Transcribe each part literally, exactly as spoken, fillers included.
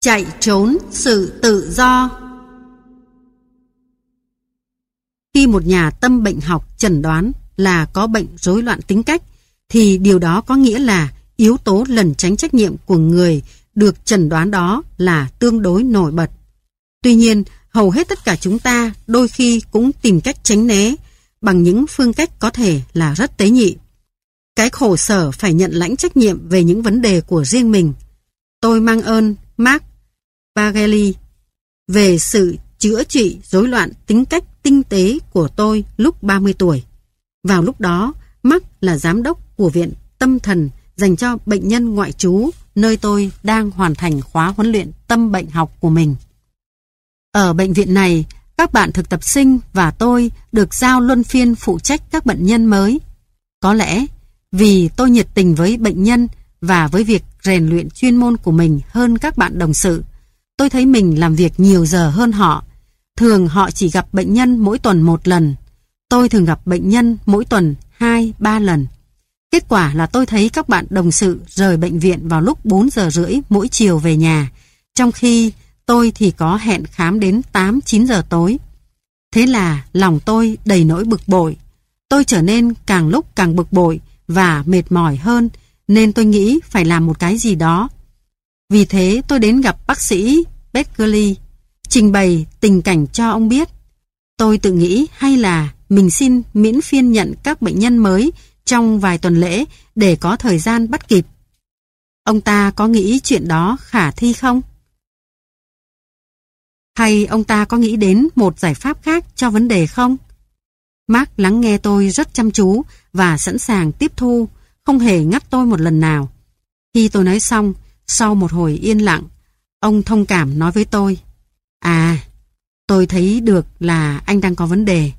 Chạy trốn sự tự do. Khi một nhà tâm bệnh học chẩn đoán là có bệnh rối loạn tính cách, thì điều đó có nghĩa là yếu tố lẩn tránh trách nhiệm của người được chẩn đoán đó là tương đối nổi bật. Tuy nhiên, hầu hết tất cả chúng ta đôi khi cũng tìm cách tránh né bằng những phương cách có thể là rất tế nhị. Cái khổ sở phải nhận lãnh trách nhiệm về những vấn đề của riêng mình. Tôi mang ơn Mark Bagley về sự chữa trị rối loạn tính cách tinh tế của tôi lúc ba mươi tuổi. Vào lúc đó, Mark là giám đốc của Viện Tâm thần dành cho bệnh nhân ngoại trú, nơi tôi đang hoàn thành khóa huấn luyện tâm bệnh học của mình. Ở bệnh viện này, các bạn thực tập sinh và tôi được giao luân phiên phụ trách các bệnh nhân mới. Có lẽ vì tôi nhiệt tình với bệnh nhân và với việc rèn luyện chuyên môn của mình hơn các bạn đồng sự, tôi thấy mình làm việc nhiều giờ hơn họ. Thường họ chỉ gặp bệnh nhân mỗi tuần một lần. Tôi thường gặp bệnh nhân mỗi tuần hai, ba lần. Kết quả là tôi thấy các bạn đồng sự rời bệnh viện vào lúc bốn giờ rưỡi mỗi chiều về nhà, trong khi tôi thì có hẹn khám đến tám, chín giờ tối. Thế là lòng tôi đầy nỗi bực bội. Tôi trở nên càng lúc càng bực bội và mệt mỏi hơn, nên tôi nghĩ phải làm một cái gì đó. Vì thế tôi đến gặp bác sĩ Beckley, trình bày tình cảnh cho ông biết. Tôi tự nghĩ hay là mình xin miễn phiên nhận các bệnh nhân mới trong vài tuần lễ để có thời gian bắt kịp. Ông ta có nghĩ chuyện đó khả thi không? Hay ông ta có nghĩ đến một giải pháp khác cho vấn đề không? Mark lắng nghe tôi rất chăm chú và sẵn sàng tiếp thu, không hề ngắt tôi một lần nào. Khi tôi nói xong, sau một hồi yên lặng, ông thông cảm nói với tôi: À, tôi thấy được là anh đang có vấn đề.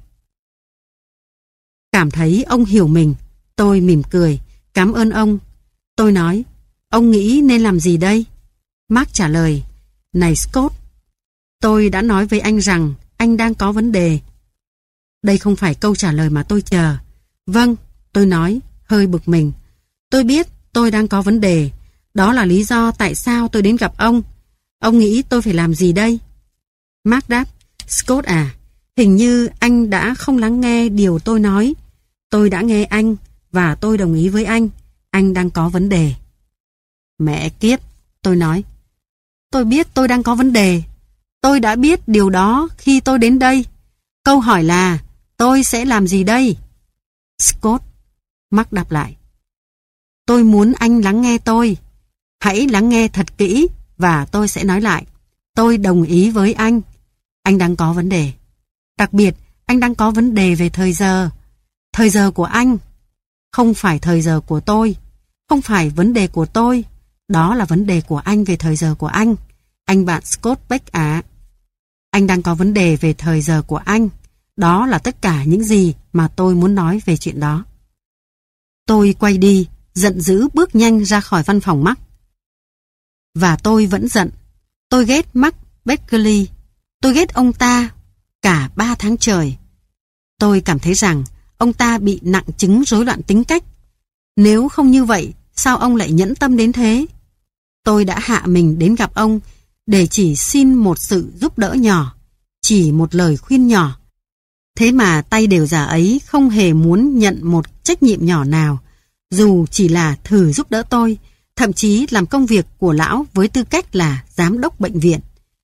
Cảm thấy ông hiểu mình, tôi mỉm cười, cảm ơn ông. Tôi nói: Ông nghĩ nên làm gì đây? Mark trả lời: Này Scott, tôi đã nói với anh rằng anh đang có vấn đề. Đây không phải câu trả lời mà tôi chờ. Vâng, tôi nói, hơi bực mình. Tôi biết tôi đang có vấn đề. Đó là lý do tại sao tôi đến gặp ông. Ông nghĩ tôi phải làm gì đây? Mark đáp: Scott à, hình như anh đã không lắng nghe điều tôi nói. Tôi đã nghe anh và tôi đồng ý với anh. Anh đang có vấn đề. Mẹ kiếp, tôi nói. Tôi biết tôi đang có vấn đề. Tôi đã biết điều đó khi tôi đến đây. Câu hỏi là tôi sẽ làm gì đây? Scott, Mark đáp lại. Tôi muốn anh lắng nghe tôi. Hãy lắng nghe thật kỹ và tôi sẽ nói lại. Tôi đồng ý với anh. Anh đang có vấn đề. Đặc biệt, anh đang có vấn đề về thời giờ. Thời giờ của anh. Không phải thời giờ của tôi. Không phải vấn đề của tôi. Đó là vấn đề của anh về thời giờ của anh. Anh bạn Scott Beck ạ. Anh đang có vấn đề về thời giờ của anh. Đó là tất cả những gì mà tôi muốn nói về chuyện đó. Tôi quay đi, giận dữ bước nhanh ra khỏi văn phòng Mark. Và tôi vẫn giận. Tôi ghét Mark Beckley. Tôi ghét ông ta cả ba tháng trời. Tôi cảm thấy rằng ông ta bị nặng chứng rối loạn tính cách. Nếu không như vậy, sao ông lại nhẫn tâm đến thế? Tôi đã hạ mình đến gặp ông để chỉ xin một sự giúp đỡ nhỏ, chỉ một lời khuyên nhỏ. Thế mà tay đều già ấy không hề muốn nhận một trách nhiệm nhỏ nào, dù chỉ là thử giúp đỡ tôi, thậm chí làm công việc của lão với tư cách là giám đốc bệnh viện.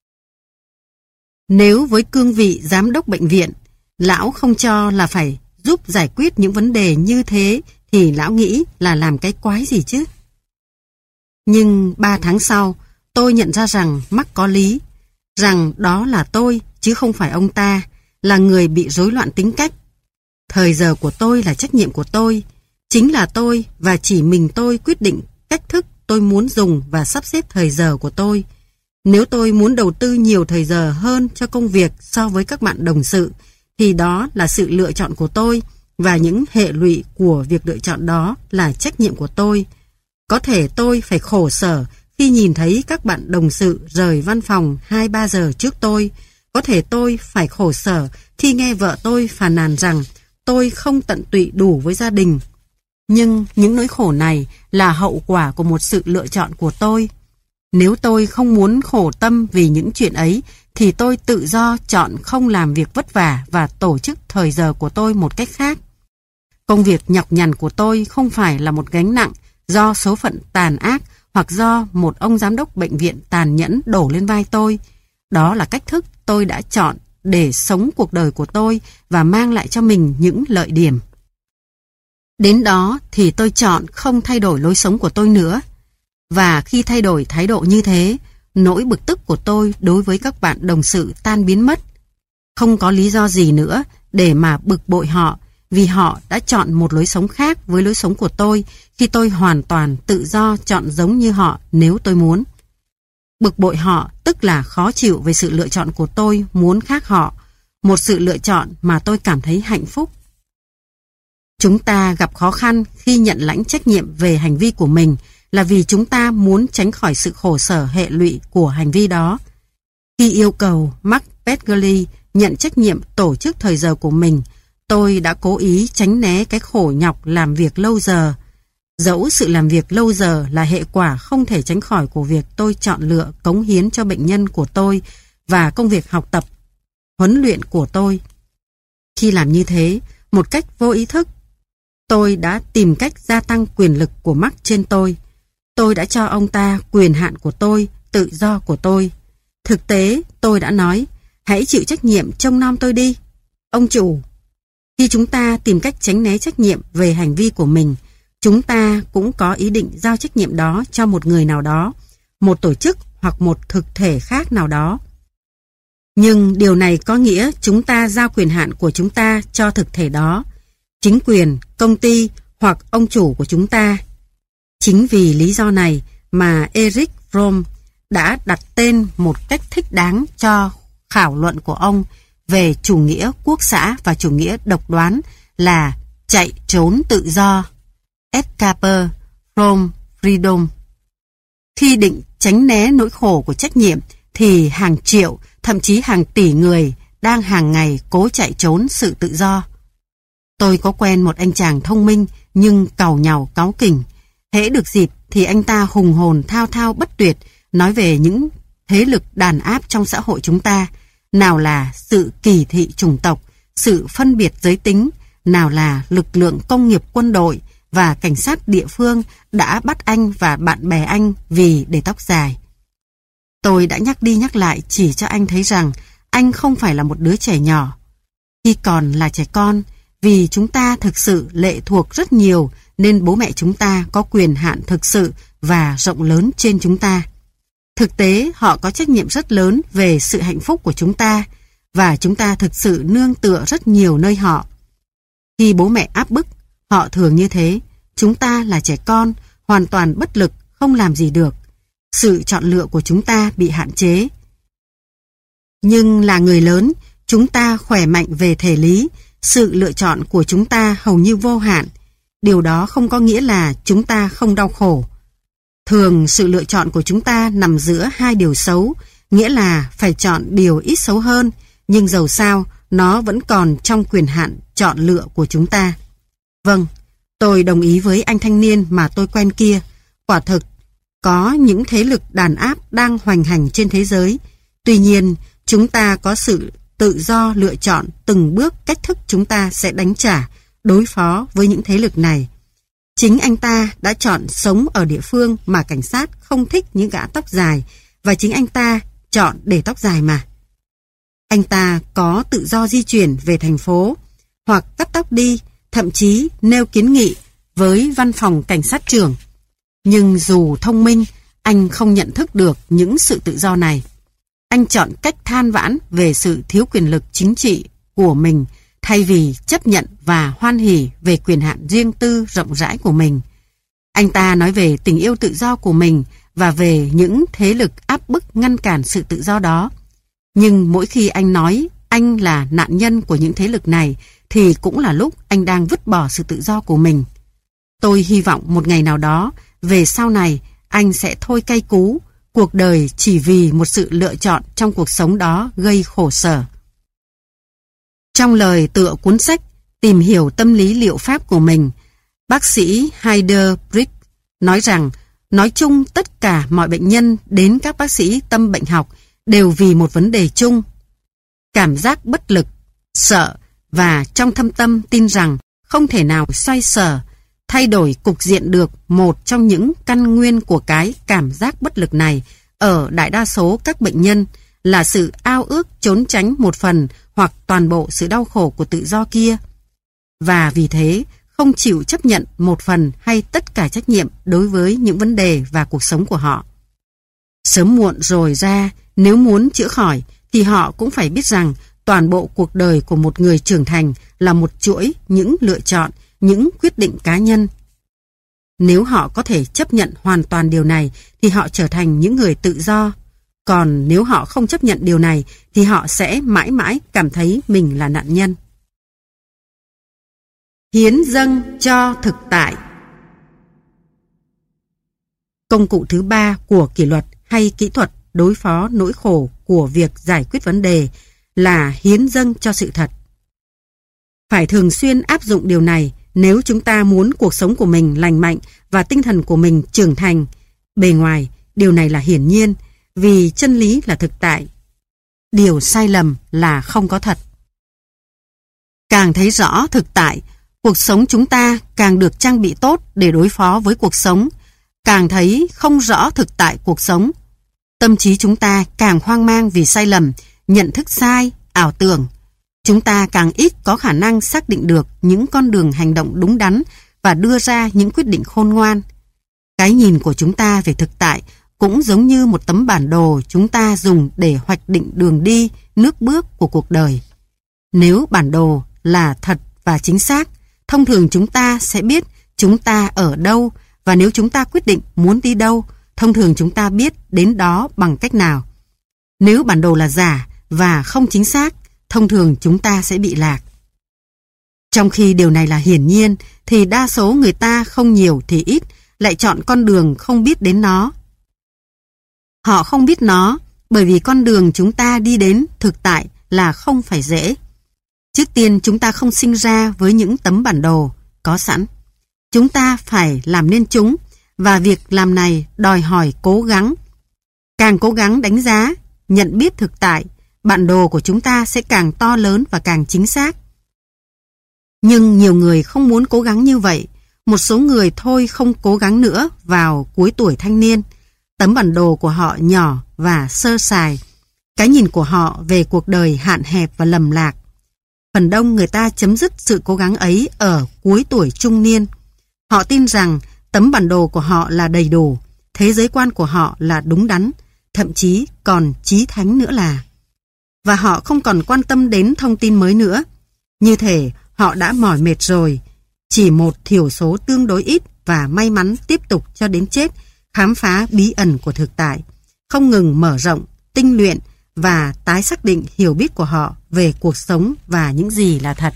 Nếu với cương vị giám đốc bệnh viện, lão không cho là phải giúp giải quyết những vấn đề như thế, thì lão nghĩ là làm cái quái gì chứ? Nhưng ba tháng sau, tôi nhận ra rằng Mark có lý, rằng đó là tôi chứ không phải ông ta, là người bị rối loạn tính cách. Thời giờ của tôi là trách nhiệm của tôi, chính là tôi và chỉ mình tôi quyết định cách thức tôi muốn dùng và sắp xếp thời giờ của tôi. Nếu tôi muốn đầu tư nhiều thời giờ hơn cho công việc so với các bạn đồng sự, thì đó là sự lựa chọn của tôi, và những hệ lụy của việc lựa chọn đó là trách nhiệm của tôi. Có thể tôi phải khổ sở khi nhìn thấy các bạn đồng sự rời văn phòng hai ba giờ trước tôi. Có thể tôi phải khổ sở khi nghe vợ tôi phàn nàn rằng tôi không tận tụy đủ với gia đình. Nhưng những nỗi khổ này là hậu quả của một sự lựa chọn của tôi. Nếu tôi không muốn khổ tâm vì những chuyện ấy, thì tôi tự do chọn không làm việc vất vả và tổ chức thời giờ của tôi một cách khác. Công việc nhọc nhằn của tôi không phải là một gánh nặng do số phận tàn ác hoặc do một ông giám đốc bệnh viện tàn nhẫn đổ lên vai tôi. Đó là cách thức tôi đã chọn để sống cuộc đời của tôi và mang lại cho mình những lợi điểm. Đến đó thì tôi chọn không thay đổi lối sống của tôi nữa. Và khi thay đổi thái độ như thế, nỗi bực tức của tôi đối với các bạn đồng sự tan biến mất. Không có lý do gì nữa để mà bực bội họ, vì họ đã chọn một lối sống khác với lối sống của tôi khi tôi hoàn toàn tự do chọn giống như họ nếu tôi muốn. Bực bội họ tức là khó chịu về sự lựa chọn của tôi muốn khác họ, một sự lựa chọn mà tôi cảm thấy hạnh phúc. Chúng ta gặp khó khăn khi nhận lãnh trách nhiệm về hành vi của mình là vì chúng ta muốn tránh khỏi sự khổ sở hệ lụy của hành vi đó. Khi yêu cầu Mark Petgerly nhận trách nhiệm tổ chức thời giờ của mình, tôi đã cố ý tránh né cái khổ nhọc làm việc lâu giờ. Dẫu sự làm việc lâu giờ là hệ quả không thể tránh khỏi của việc tôi chọn lựa cống hiến cho bệnh nhân của tôi và công việc học tập, huấn luyện của tôi. Khi làm như thế, một cách vô ý thức, tôi đã tìm cách gia tăng quyền lực của Mark trên tôi. Tôi đã cho ông ta quyền hạn của tôi, tự do của tôi. Thực tế, tôi đã nói, hãy chịu trách nhiệm trông nom tôi đi, ông chủ. Khi chúng ta tìm cách tránh né trách nhiệm về hành vi của mình, chúng ta cũng có ý định giao trách nhiệm đó cho một người nào đó, một tổ chức hoặc một thực thể khác nào đó. Nhưng điều này có nghĩa chúng ta giao quyền hạn của chúng ta cho thực thể đó, chính quyền, công ty hoặc ông chủ của chúng ta. Chính vì lý do này mà Erich Fromm đã đặt tên một cách thích đáng cho khảo luận của ông về chủ nghĩa quốc xã và chủ nghĩa độc đoán là chạy trốn tự do, escape from freedom. Khi định tránh né nỗi khổ của trách nhiệm thì hàng triệu, thậm chí hàng tỷ người đang hàng ngày cố chạy trốn sự tự do. Tôi có quen một anh chàng thông minh nhưng càu nhàu cáu kỉnh. Hễ được dịp thì anh ta hùng hồn thao thao bất tuyệt nói về những thế lực đàn áp trong xã hội chúng ta, nào là sự kỳ thị chủng tộc, sự phân biệt giới tính, nào là lực lượng công nghiệp quân đội và cảnh sát địa phương đã bắt anh và bạn bè anh vì để tóc dài. Tôi đã nhắc đi nhắc lại chỉ cho anh thấy rằng anh không phải là một đứa trẻ nhỏ. Khi còn là trẻ con, vì chúng ta thực sự lệ thuộc rất nhiều nên bố mẹ chúng ta có quyền hạn thực sự và rộng lớn trên chúng ta. Thực tế, họ có trách nhiệm rất lớn về sự hạnh phúc của chúng ta và chúng ta thực sự nương tựa rất nhiều nơi họ. Khi bố mẹ áp bức, họ thường như thế. Chúng ta là trẻ con, hoàn toàn bất lực, không làm gì được. Sự chọn lựa của chúng ta bị hạn chế. Nhưng là người lớn, chúng ta khỏe mạnh về thể lý, sự lựa chọn của chúng ta hầu như vô hạn. Điều đó không có nghĩa là chúng ta không đau khổ. Thường sự lựa chọn của chúng ta nằm giữa hai điều xấu, nghĩa là phải chọn điều ít xấu hơn, nhưng dầu sao nó vẫn còn trong quyền hạn chọn lựa của chúng ta. Vâng, tôi đồng ý với anh thanh niên mà tôi quen kia. Quả thực, có những thế lực đàn áp đang hoành hành trên thế giới. Tuy nhiên, chúng ta có sự tự do lựa chọn từng bước cách thức chúng ta sẽ đánh trả, đối phó với những thế lực này. Chính anh ta đã chọn sống ở địa phương mà cảnh sát không thích những gã tóc dài, và chính anh ta chọn để tóc dài mà. Anh ta có tự do di chuyển về thành phố, hoặc cắt tóc đi, thậm chí nêu kiến nghị với văn phòng cảnh sát trưởng. Nhưng dù thông minh, anh không nhận thức được những sự tự do này. Anh chọn cách than vãn về sự thiếu quyền lực chính trị của mình thay vì chấp nhận và hoan hỉ về quyền hạn riêng tư rộng rãi của mình. Anh ta nói về tình yêu tự do của mình và về những thế lực áp bức ngăn cản sự tự do đó. Nhưng mỗi khi anh nói anh là nạn nhân của những thế lực này thì cũng là lúc anh đang vứt bỏ sự tự do của mình. Tôi hy vọng một ngày nào đó, về sau này, anh sẽ thôi cay cú, cuộc đời chỉ vì một sự lựa chọn trong cuộc sống đó gây khổ sở. Trong lời tựa cuốn sách Tìm hiểu tâm lý liệu pháp của mình, bác sĩ Heider Briggs nói rằng Nói chung tất cả mọi bệnh nhân đến các bác sĩ tâm bệnh học đều vì một vấn đề chung. Cảm giác bất lực, sợ và trong thâm tâm tin rằng không thể nào xoay sở, thay đổi cục diện được một trong những căn nguyên của cái cảm giác bất lực này ở đại đa số các bệnh nhân là sự ao ước trốn tránh một phần hoặc toàn bộ sự đau khổ của tự do kia. Và vì thế, không chịu chấp nhận một phần hay tất cả trách nhiệm đối với những vấn đề và cuộc sống của họ. Sớm muộn rồi ra, nếu muốn chữa khỏi, thì họ cũng phải biết rằng toàn bộ cuộc đời của một người trưởng thành là một chuỗi những lựa chọn, những quyết định cá nhân. Nếu họ có thể chấp nhận hoàn toàn điều này, thì họ trở thành những người tự do. Còn nếu họ không chấp nhận điều này, thì họ sẽ mãi mãi cảm thấy mình là nạn nhân. Hiến dâng cho thực tại. Công cụ thứ ba của kỷ luật hay kỹ thuật đối phó nỗi khổ của việc giải quyết vấn đề là hiến dâng cho sự thật. Phải thường xuyên áp dụng điều này nếu chúng ta muốn cuộc sống của mình lành mạnh và tinh thần của mình trưởng thành. Bề ngoài, điều này là hiển nhiên, vì chân lý là thực tại. Điều sai lầm là không có thật. Càng thấy rõ thực tại, cuộc sống chúng ta càng được trang bị tốt để đối phó với cuộc sống. Càng thấy không rõ thực tại cuộc sống, tâm trí chúng ta càng hoang mang vì sai lầm, nhận thức sai, ảo tưởng. Chúng ta càng ít có khả năng xác định được những con đường hành động đúng đắn và đưa ra những quyết định khôn ngoan. Cái nhìn của chúng ta về thực tại cũng giống như một tấm bản đồ chúng ta dùng để hoạch định đường đi, nước bước của cuộc đời. Nếu bản đồ là thật và chính xác, thông thường chúng ta sẽ biết chúng ta ở đâu, và nếu chúng ta quyết định muốn đi đâu, thông thường chúng ta biết đến đó bằng cách nào. Nếu bản đồ là giả và không chính xác, thông thường chúng ta sẽ bị lạc. Trong khi điều này là hiển nhiên, thì đa số người ta không nhiều thì ít lại chọn con đường không biết đến nó. Họ không biết nó bởi vì con đường chúng ta đi đến thực tại là không phải dễ. Trước tiên chúng ta không sinh ra với những tấm bản đồ có sẵn. Chúng ta phải làm nên chúng, và việc làm này đòi hỏi cố gắng. Càng cố gắng đánh giá, nhận biết thực tại, bản đồ của chúng ta sẽ càng to lớn và càng chính xác. Nhưng nhiều người không muốn cố gắng như vậy. Một số người thôi không cố gắng nữa vào cuối tuổi thanh niên. Tấm bản đồ của họ nhỏ và sơ sài. Cái nhìn của họ về cuộc đời hạn hẹp và lầm lạc. Phần đông người ta chấm dứt sự cố gắng ấy ở cuối tuổi trung niên. Họ tin rằng tấm bản đồ của họ là đầy đủ, thế giới quan của họ là đúng đắn, thậm chí còn chí thánh nữa là. Và họ không còn quan tâm đến thông tin mới nữa. Như thể họ đã mỏi mệt rồi. Chỉ một thiểu số tương đối ít và may mắn tiếp tục cho đến chết khám phá bí ẩn của thực tại, không ngừng mở rộng, tinh luyện và tái xác định hiểu biết của họ về cuộc sống và những gì là thật.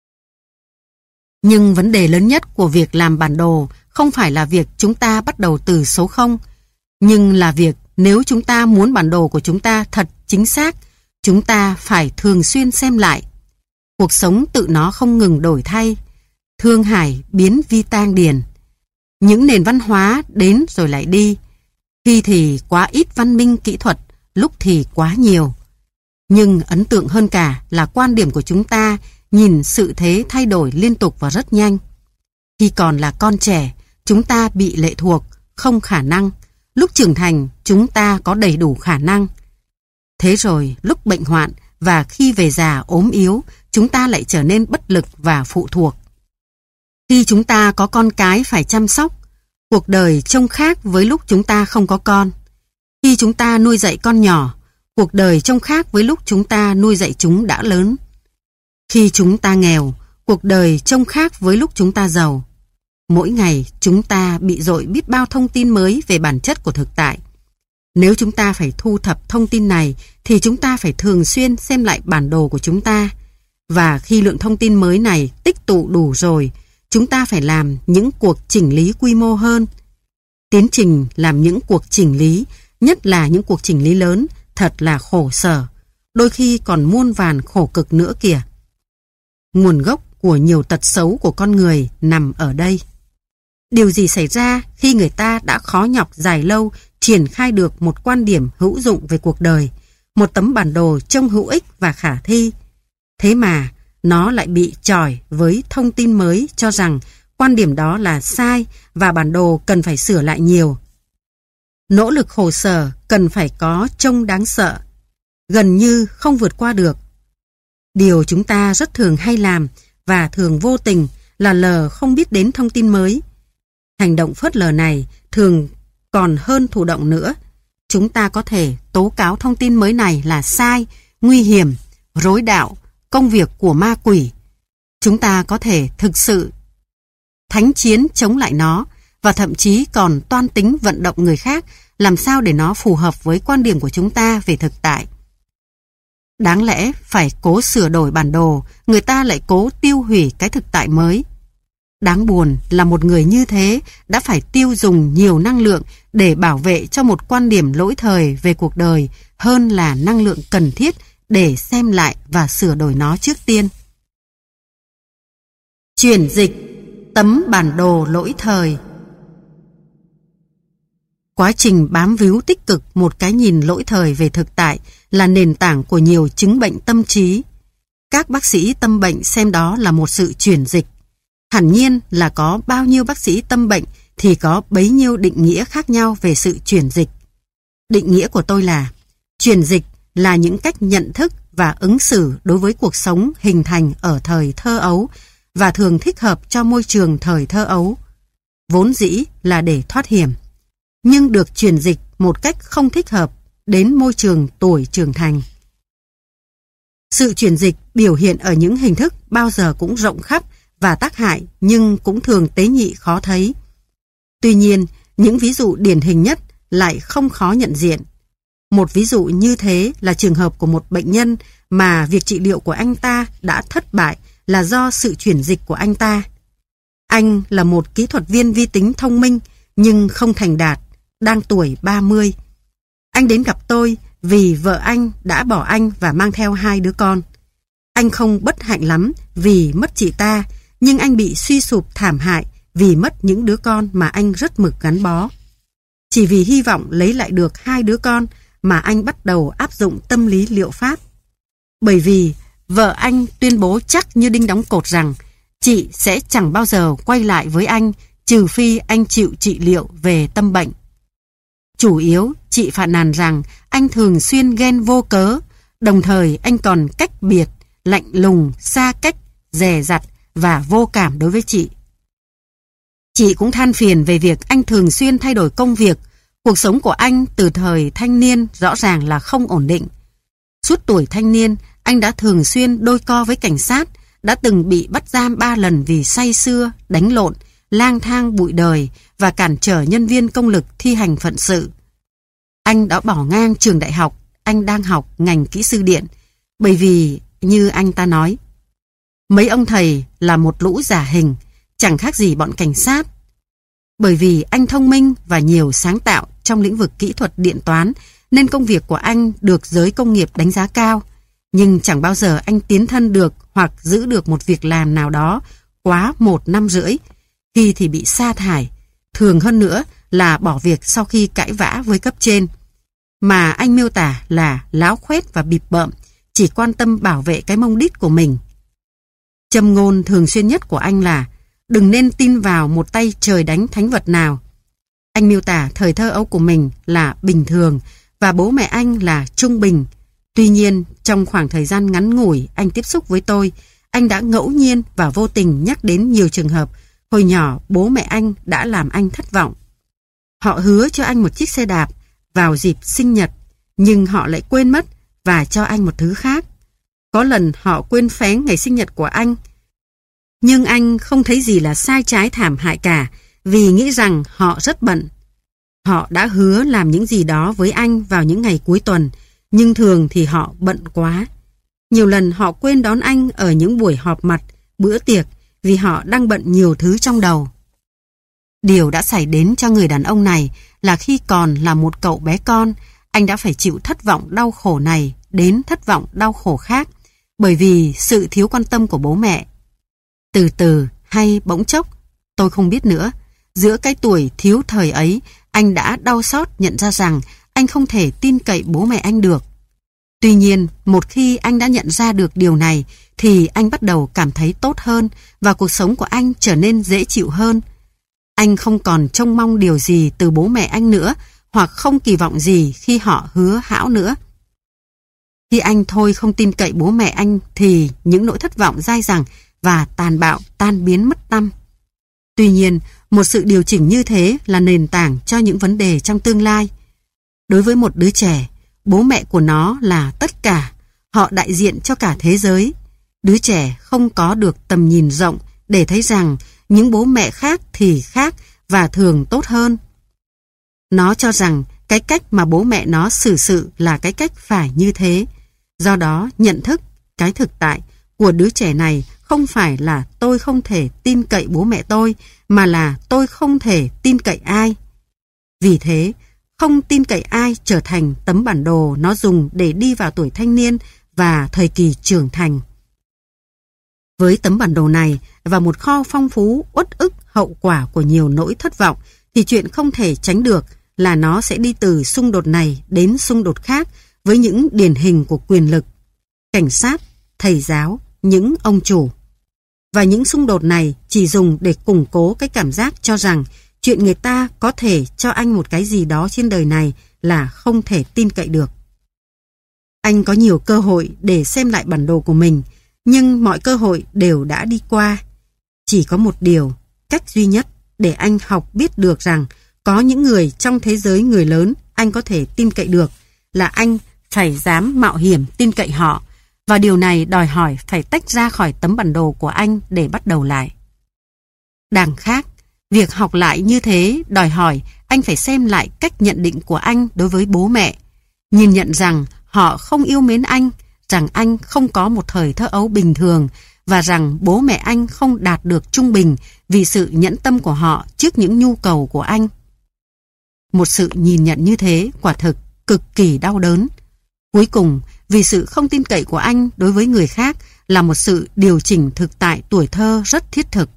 Nhưng vấn đề lớn nhất của việc làm bản đồ không phải là việc chúng ta bắt đầu từ số không, nhưng là việc nếu chúng ta muốn bản đồ của chúng ta thật chính xác, chúng ta phải thường xuyên xem lại. Cuộc sống tự nó không ngừng đổi thay, thương hải biến vi tang điền. Những nền văn hóa đến rồi lại đi, khi thì quá ít văn minh kỹ thuật, lúc thì quá nhiều. Nhưng ấn tượng hơn cả là quan điểm của chúng ta nhìn sự thế thay đổi liên tục và rất nhanh. Khi còn là con trẻ, chúng ta bị lệ thuộc, không khả năng. Lúc trưởng thành, chúng ta có đầy đủ khả năng. Thế rồi, lúc bệnh hoạn và khi về già ốm yếu, chúng ta lại trở nên bất lực và phụ thuộc. Khi chúng ta có con cái phải chăm sóc, cuộc đời trông khác với lúc chúng ta không có con. Khi chúng ta nuôi dạy con nhỏ, cuộc đời trông khác với lúc chúng ta nuôi dạy chúng đã lớn. Khi chúng ta nghèo, cuộc đời trông khác với lúc chúng ta giàu. Mỗi ngày chúng ta bị dội biết bao thông tin mới về bản chất của thực tại. Nếu chúng ta phải thu thập thông tin này thì chúng ta phải thường xuyên xem lại bản đồ của chúng ta. Và khi lượng thông tin mới này tích tụ đủ rồi, chúng ta phải làm những cuộc chỉnh lý quy mô hơn. Tiến trình làm những cuộc chỉnh lý, nhất là những cuộc chỉnh lý lớn, thật là khổ sở, đôi khi còn muôn vàn khổ cực nữa kìa. Nguồn gốc của nhiều tật xấu của con người nằm ở đây. Điều gì xảy ra khi người ta đã khó nhọc dài lâu triển khai được một quan điểm hữu dụng về cuộc đời, một tấm bản đồ trông hữu ích và khả thi? Thế mà nó lại bị chọi với thông tin mới cho rằng quan điểm đó là sai và bản đồ cần phải sửa lại nhiều. Nỗ lực khổ sở cần phải có trông đáng sợ, gần như không vượt qua được. Điều chúng ta rất thường hay làm và thường vô tình là lờ không biết đến thông tin mới. Hành động phớt lờ này thường còn hơn thụ động nữa. Chúng ta có thể tố cáo thông tin mới này là sai, nguy hiểm, rối đạo, công việc của ma quỷ. Chúng ta có thể thực sự thánh chiến chống lại nó và thậm chí còn toan tính vận động người khác làm sao để nó phù hợp với quan điểm của chúng ta về thực tại. Đáng lẽ phải cố sửa đổi bản đồ, người ta lại cố tiêu hủy cái thực tại mới. Đáng buồn là một người như thế đã phải tiêu dùng nhiều năng lượng để bảo vệ cho một quan điểm lỗi thời về cuộc đời hơn là năng lượng cần thiết để xem lại và sửa đổi nó trước tiên. Chuyển dịch tấm bản đồ lỗi thời. Quá trình bám víu tích cực một cái nhìn lỗi thời về thực tại là nền tảng của nhiều chứng bệnh tâm trí. Các bác sĩ tâm bệnh xem đó là một sự chuyển dịch. Hẳn nhiên là có bao nhiêu bác sĩ tâm bệnh thì có bấy nhiêu định nghĩa khác nhau về sự chuyển dịch. Định nghĩa của tôi là chuyển dịch là những cách nhận thức và ứng xử đối với cuộc sống hình thành ở thời thơ ấu và thường thích hợp cho môi trường thời thơ ấu. Vốn dĩ là để thoát hiểm, nhưng được chuyển dịch một cách không thích hợp đến môi trường tuổi trưởng thành. Sự chuyển dịch biểu hiện ở những hình thức bao giờ cũng rộng khắp và tác hại nhưng cũng thường tế nhị khó thấy. Tuy nhiên, những ví dụ điển hình nhất lại không khó nhận diện. Một ví dụ như thế là trường hợp của một bệnh nhân mà việc trị liệu của anh ta đã thất bại là do sự chuyển dịch của anh ta. Anh là một kỹ thuật viên vi tính thông minh nhưng không thành đạt, đang tuổi ba mươi. Anh đến gặp tôi vì vợ anh đã bỏ anh và mang theo hai đứa con. Anh không bất hạnh lắm vì mất chị ta, nhưng anh bị suy sụp thảm hại vì mất những đứa con mà anh rất mực gắn bó. Chỉ vì hy vọng lấy lại được hai đứa con mà anh bắt đầu áp dụng tâm lý liệu pháp. Bởi vì vợ anh tuyên bố chắc như đinh đóng cột rằng chị sẽ chẳng bao giờ quay lại với anh trừ phi anh chịu trị liệu về tâm bệnh. Chủ yếu, chị phàn nàn rằng anh thường xuyên ghen vô cớ, đồng thời anh còn cách biệt, lạnh lùng, xa cách, dè dặt và vô cảm đối với chị. Chị cũng than phiền về việc anh thường xuyên thay đổi công việc. Cuộc sống của anh từ thời thanh niên rõ ràng là không ổn định. Suốt tuổi thanh niên, anh đã thường xuyên đôi co với cảnh sát, đã từng bị bắt giam ba lần vì say sưa, đánh lộn, lang thang bụi đời và cản trở nhân viên công lực thi hành phận sự. Anh đã bỏ ngang trường đại học, anh đang học ngành kỹ sư điện, bởi vì, như anh ta nói, mấy ông thầy là một lũ giả hình, chẳng khác gì bọn cảnh sát. Bởi vì anh thông minh và nhiều sáng tạo trong lĩnh vực kỹ thuật điện toán, nên công việc của anh được giới công nghiệp đánh giá cao. Nhưng chẳng bao giờ anh tiến thân được hoặc giữ được một việc làm nào đó quá một năm rưỡi. Khi thì bị sa thải, thường hơn nữa là bỏ việc sau khi cãi vã với cấp trên. Mà anh miêu tả là láo khoét và bịp bợm, chỉ quan tâm bảo vệ cái mông đít của mình. Châm ngôn thường xuyên nhất của anh là đừng nên tin vào một tay trời đánh thánh vật nào. Anh miêu tả thời thơ ấu của mình là bình thường và bố mẹ anh là trung bình. Tuy nhiên, trong khoảng thời gian ngắn ngủi anh tiếp xúc với tôi, anh đã ngẫu nhiên và vô tình nhắc đến nhiều trường hợp hồi nhỏ bố mẹ anh đã làm anh thất vọng. Họ hứa cho anh một chiếc xe đạp vào dịp sinh nhật, nhưng họ lại quên mất và cho anh một thứ khác. Có lần họ quên phén ngày sinh nhật của anh, nhưng anh không thấy gì là sai trái thảm hại cả vì nghĩ rằng họ rất bận. Họ đã hứa làm những gì đó với anh vào những ngày cuối tuần, nhưng thường thì họ bận quá. Nhiều lần họ quên đón anh ở những buổi họp mặt, bữa tiệc vì họ đang bận nhiều thứ trong đầu. Điều đã xảy đến cho người đàn ông này là khi còn là một cậu bé con, anh đã phải chịu thất vọng đau khổ này đến thất vọng đau khổ khác bởi vì sự thiếu quan tâm của bố mẹ. Từ từ hay bỗng chốc, tôi không biết nữa, giữa cái tuổi thiếu thời ấy, anh đã đau xót nhận ra rằng anh không thể tin cậy bố mẹ anh được. Tuy nhiên, một khi anh đã nhận ra được điều này, thì anh bắt đầu cảm thấy tốt hơn và cuộc sống của anh trở nên dễ chịu hơn. Anh không còn trông mong điều gì từ bố mẹ anh nữa, hoặc không kỳ vọng gì khi họ hứa hão nữa. Khi anh thôi không tin cậy bố mẹ anh thì những nỗi thất vọng dai dẳng và tàn bạo tan biến mất tăm. Tuy nhiên, một sự điều chỉnh như thế là nền tảng cho những vấn đề trong tương lai. Đối với một đứa trẻ, bố mẹ của nó là tất cả, họ đại diện cho cả thế giới. Đứa trẻ không có được tầm nhìn rộng để thấy rằng những bố mẹ khác thì khác và thường tốt hơn. Nó cho rằng cái cách mà bố mẹ nó xử sự là cái cách phải như thế. Do đó, nhận thức, cái thực tại của đứa trẻ này không phải là tôi không thể tin cậy bố mẹ tôi, mà là tôi không thể tin cậy ai. Vì thế, không tin cậy ai trở thành tấm bản đồ nó dùng để đi vào tuổi thanh niên và thời kỳ trưởng thành. Với tấm bản đồ này và một kho phong phú uất ức hậu quả của nhiều nỗi thất vọng, thì chuyện không thể tránh được là nó sẽ đi từ xung đột này đến xung đột khác với những điển hình của quyền lực, cảnh sát, thầy giáo, những ông chủ. Và những xung đột này chỉ dùng để củng cố cái cảm giác cho rằng chuyện người ta có thể cho anh một cái gì đó trên đời này là không thể tin cậy được. Anh có nhiều cơ hội để xem lại bản đồ của mình, nhưng mọi cơ hội đều đã đi qua. Chỉ có một điều, cách duy nhất để anh học biết được rằng có những người trong thế giới người lớn anh có thể tin cậy được, là anh phải dám mạo hiểm tin cậy họ, và điều này đòi hỏi phải tách ra khỏi tấm bản đồ của anh để bắt đầu lại. Đằng khác, việc học lại như thế đòi hỏi anh phải xem lại cách nhận định của anh đối với bố mẹ, nhìn nhận rằng họ không yêu mến anh, rằng anh không có một thời thơ ấu bình thường, và rằng bố mẹ anh không đạt được trung bình vì sự nhẫn tâm của họ trước những nhu cầu của anh. Một sự nhìn nhận như thế quả thực cực kỳ đau đớn. Cuối cùng, vì sự không tin cậy của anh đối với người khác là một sự điều chỉnh thực tại tuổi thơ rất thiết thực.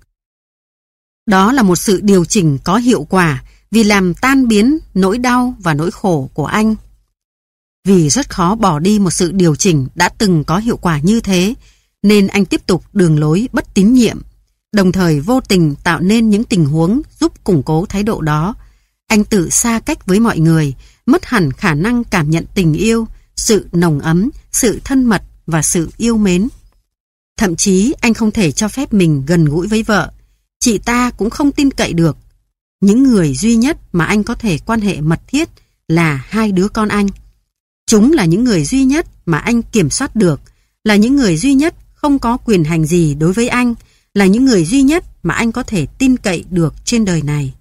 Đó là một sự điều chỉnh có hiệu quả vì làm tan biến nỗi đau và nỗi khổ của anh. Vì rất khó bỏ đi một sự điều chỉnh đã từng có hiệu quả như thế, nên anh tiếp tục đường lối bất tín nhiệm, đồng thời vô tình tạo nên những tình huống giúp củng cố thái độ đó. Anh tự xa cách với mọi người, mất hẳn khả năng cảm nhận tình yêu, sự nồng ấm, sự thân mật và sự yêu mến. Thậm chí anh không thể cho phép mình gần gũi với vợ. Chị ta cũng không tin cậy được. Những người duy nhất mà anh có thể quan hệ mật thiết là hai đứa con anh. Chúng là những người duy nhất mà anh kiểm soát được, là những người duy nhất không có quyền hành gì đối với anh, là những người duy nhất mà anh có thể tin cậy được trên đời này.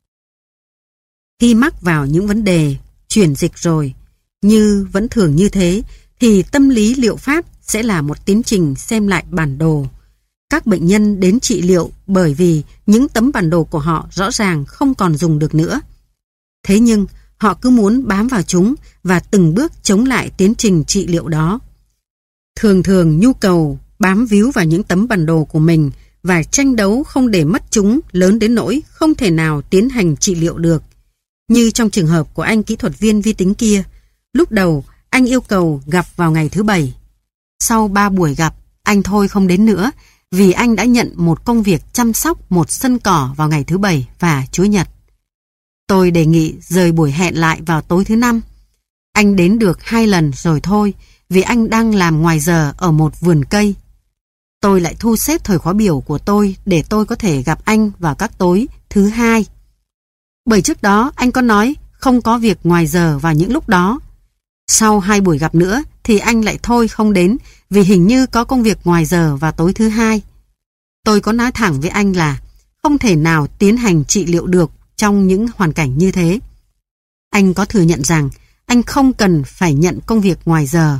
Khi mắc vào những vấn đề chuyển dịch rồi, như vẫn thường như thế, thì tâm lý liệu pháp sẽ là một tiến trình xem lại bản đồ. Các bệnh nhân đến trị liệu bởi vì những tấm bản đồ của họ rõ ràng không còn dùng được nữa. Thế nhưng, họ cứ muốn bám vào chúng và từng bước chống lại tiến trình trị liệu đó. Thường thường nhu cầu bám víu vào những tấm bản đồ của mình và tranh đấu không để mất chúng lớn đến nỗi không thể nào tiến hành trị liệu được. Như trong trường hợp của anh kỹ thuật viên vi tính kia, lúc đầu anh yêu cầu gặp vào ngày thứ Bảy. Sau ba buổi gặp, anh thôi không đến nữa vì anh đã nhận một công việc chăm sóc một sân cỏ vào ngày thứ Bảy và Chủ nhật. Tôi đề nghị rời buổi hẹn lại vào tối thứ Năm. Anh đến được hai lần rồi thôi vì anh đang làm ngoài giờ ở một vườn cây. Tôi lại thu xếp thời khóa biểu của tôi để tôi có thể gặp anh vào các tối thứ Hai. Bởi trước đó anh có nói không có việc ngoài giờ vào những lúc đó. Sau hai buổi gặp nữa thì anh lại thôi không đến vì hình như có công việc ngoài giờ vào tối thứ Hai. Tôi có nói thẳng với anh là không thể nào tiến hành trị liệu được trong những hoàn cảnh như thế. Anh có thừa nhận rằng anh không cần phải nhận công việc ngoài giờ.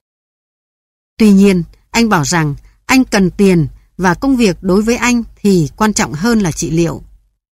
Tuy nhiên, anh bảo rằng anh cần tiền và công việc đối với anh thì quan trọng hơn là trị liệu.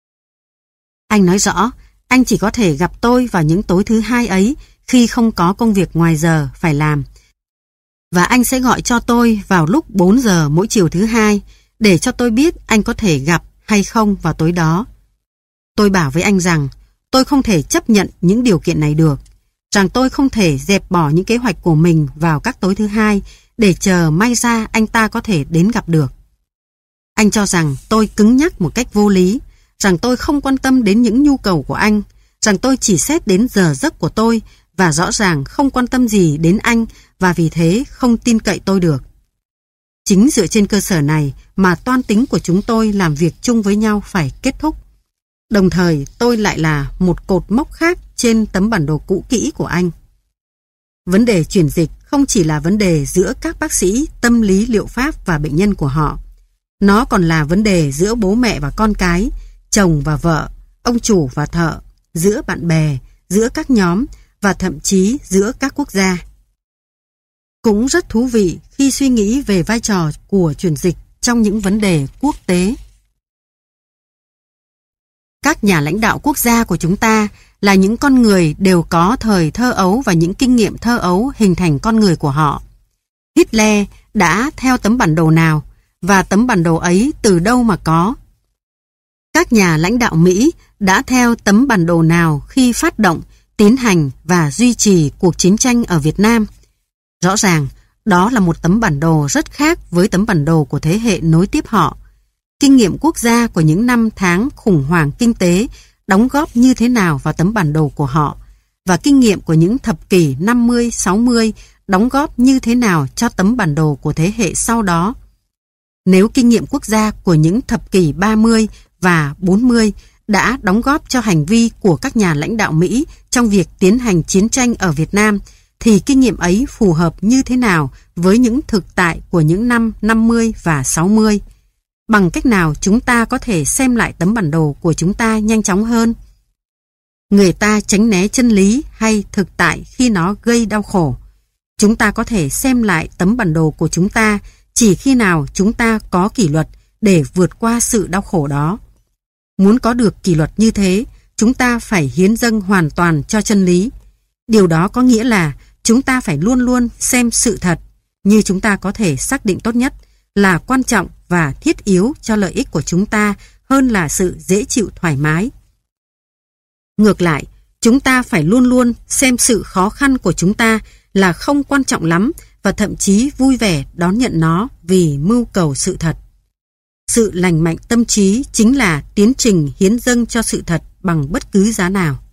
Anh nói rõ, anh chỉ có thể gặp tôi vào những tối thứ Hai ấy khi không có công việc ngoài giờ phải làm. Và anh sẽ gọi cho tôi vào lúc bốn giờ mỗi chiều thứ Hai để cho tôi biết anh có thể gặp hay không vào tối đó. Tôi bảo với anh rằng tôi không thể chấp nhận những điều kiện này được, rằng tôi không thể dẹp bỏ những kế hoạch của mình vào các tối thứ hai để chờ may ra anh ta có thể đến gặp được. Anh cho rằng tôi cứng nhắc một cách vô lý, rằng tôi không quan tâm đến những nhu cầu của anh, rằng tôi chỉ xét đến giờ giấc của tôi và rõ ràng không quan tâm gì đến anh và vì thế không tin cậy tôi được. Chính dựa trên cơ sở này mà toan tính của chúng tôi làm việc chung với nhau phải kết thúc. Đồng thời tôi lại là một cột mốc khác trên tấm bản đồ cũ kỹ của anh. Vấn đề chuyển dịch không chỉ là vấn đề giữa các bác sĩ tâm lý liệu pháp và bệnh nhân của họ. Nó còn là vấn đề giữa bố mẹ và con cái, chồng và vợ, ông chủ và thợ, giữa bạn bè, giữa các nhóm và thậm chí giữa các quốc gia. Cũng rất thú vị khi suy nghĩ về vai trò của chuyển dịch trong những vấn đề quốc tế. Các nhà lãnh đạo quốc gia của chúng ta là những con người đều có thời thơ ấu và những kinh nghiệm thơ ấu hình thành con người của họ. Hitler đã theo tấm bản đồ nào và tấm bản đồ ấy từ đâu mà có? Các nhà lãnh đạo Mỹ đã theo tấm bản đồ nào khi phát động, tiến hành và duy trì cuộc chiến tranh ở Việt Nam? Rõ ràng, đó là một tấm bản đồ rất khác với tấm bản đồ của thế hệ nối tiếp họ. Kinh nghiệm quốc gia của những năm tháng khủng hoảng kinh tế đóng góp như thế nào vào tấm bản đồ của họ, và kinh nghiệm của những thập kỷ năm mươi, sáu mươi đóng góp như thế nào cho tấm bản đồ của thế hệ sau đó. Nếu kinh nghiệm quốc gia của những thập kỷ ba mươi và bốn mươi đã đóng góp cho hành vi của các nhà lãnh đạo Mỹ trong việc tiến hành chiến tranh ở Việt Nam, thì kinh nghiệm ấy phù hợp như thế nào với những thực tại của những năm năm mươi và sáu mươi? Bằng cách nào chúng ta có thể xem lại tấm bản đồ của chúng ta nhanh chóng hơn? Người ta tránh né chân lý hay thực tại khi nó gây đau khổ. Chúng ta có thể xem lại tấm bản đồ của chúng ta chỉ khi nào chúng ta có kỷ luật để vượt qua sự đau khổ đó. Muốn có được kỷ luật như thế, chúng ta phải hiến dâng hoàn toàn cho chân lý. Điều đó có nghĩa là chúng ta phải luôn luôn xem sự thật như chúng ta có thể xác định tốt nhất là quan trọng và thiết yếu cho lợi ích của chúng ta hơn là sự dễ chịu thoải mái. Ngược lại, chúng ta phải luôn luôn xem sự khó khăn của chúng ta là không quan trọng lắm và thậm chí vui vẻ đón nhận nó vì mưu cầu sự thật. Sự lành mạnh tâm trí chính là tiến trình hiến dâng cho sự thật bằng bất cứ giá nào.